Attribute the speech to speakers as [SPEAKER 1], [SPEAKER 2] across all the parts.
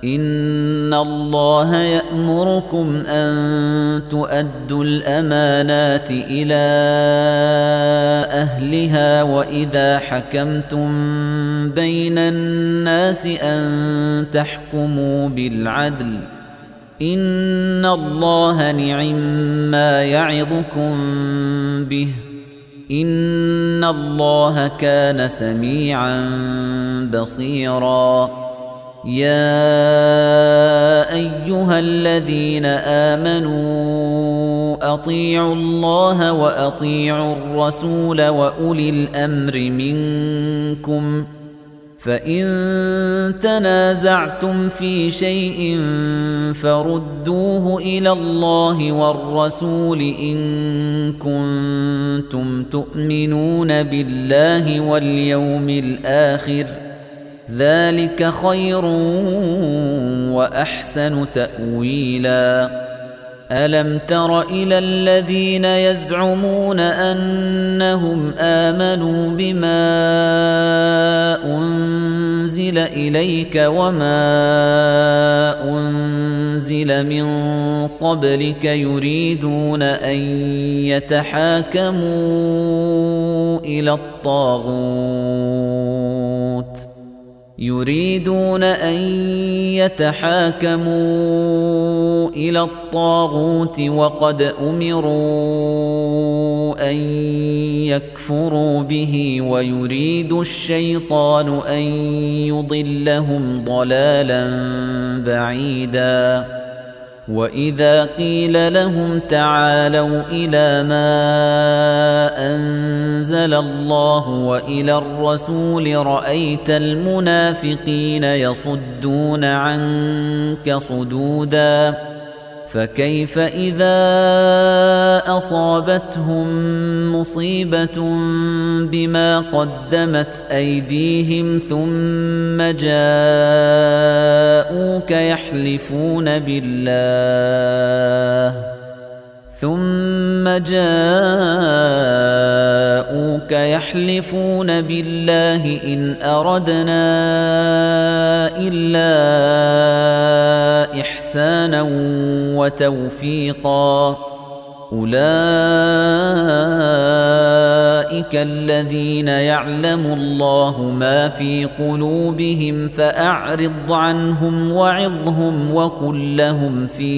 [SPEAKER 1] إن الله يأمركم أن تؤدوا الأمانات إلى أهلها وإذا حكمتم بين الناس أن تحكموا بالعدل إن الله نعم-ما يعظكم به إن الله كان سميعا بصيرا يا أيها الذين آمنوا أطيعوا الله وأطيعوا الرسول وأولي الأمر منكم فإن تنازعتم في شيء فردوه إلى الله والرسول إن كنتم تؤمنون بالله واليوم الآخر ذلك خير وأحسن تأويلا ألم تر إلى الذين يزعمون أنهم آمنوا بما أنزل إليك وما أنزل من قبلك يريدون أن يتحاكموا إلى الطاغوت وقد أمروا أن يكفروا به ويريد الشيطان أن يضلهم ضلالا بعيدا وإذا قيل لهم تعالوا إلى ما أنزل الله وإلى الرسول رأيت المنافقين يصدون عنك صدودا فكيف إذا أصابتهم مصيبة بما قدمت أيديهم ثم جاءوك يحلفون بالله إن أردنا إلا إحسانا وتوفيقا أولئك الذين يعلم الله ما في قلوبهم فأعرض عنهم وعظهم وقل لهم في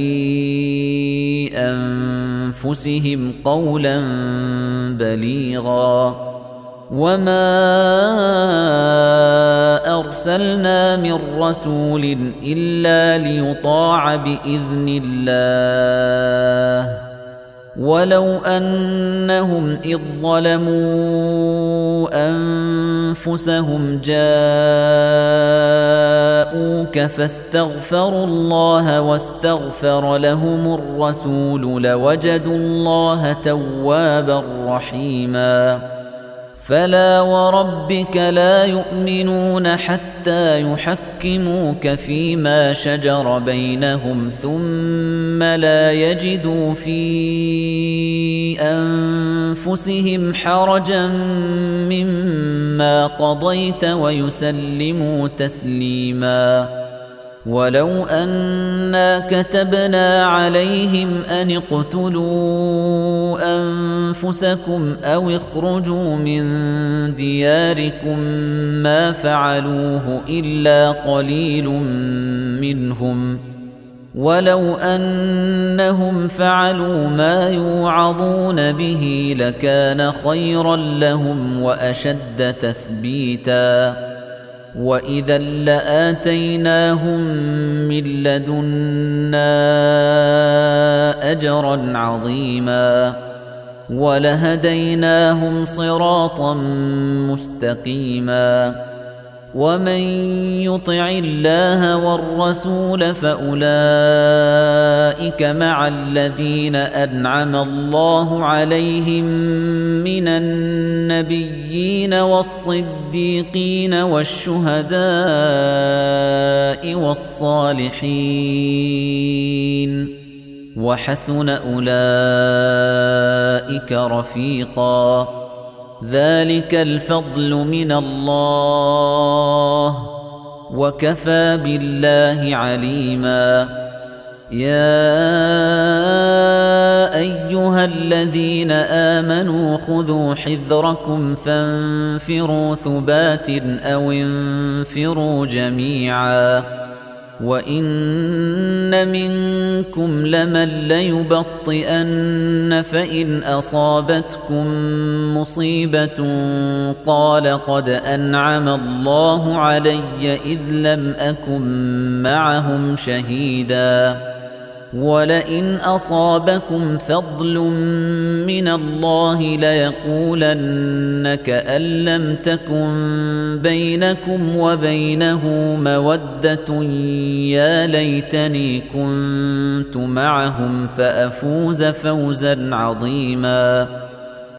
[SPEAKER 1] أنفسهم قولا بليغا وما أرسلنا من رسول إلا ليطاع بإذن الله ولو أنهم إذ ظلموا أنفسهم جاءوك فاستغفروا الله واستغفر لهم الرسول لوجدوا الله توابا رحيما فلا وربك لا يؤمنون حتى يحكموك فيما شجر بينهم ثم لا يجدوا في أنفسهم حرجا مما قضيت ويسلموا تسليما ولو أنا كتبنا عليهم أن اقتلوا أنفسكم أو اخرجوا من دياركم ما فعلوه إلا قليل منهم ولو أنهم فعلوا ما يوعظون به لكان خيرا لهم وأشد تثبيتا وإذا لآتيناهم من لدنا أجرا عظيما ولهديناهم صراطا مستقيما ومن يطع الله والرسول فأولئك مع الذين أنعم الله عليهم من النبيين والصديقين والشهداء والصالحين وحسن أولئك رفيقا ذلك الفضل من الله وكفى بالله عليما يا أيها الذين آمنوا خذوا حذركم فانفروا ثبات أو انفروا جميعا وإن منكم لمن ليبطئن فإن أصابتكم مصيبة قال قد أنعم الله علي إذ لم أكن معهم شهيدا ولئن أصابكم فضل من الله ليقولن كأن لم تكن بينكم وبينه مودة يا ليتني كنت معهم فأفوز فوزا عظيما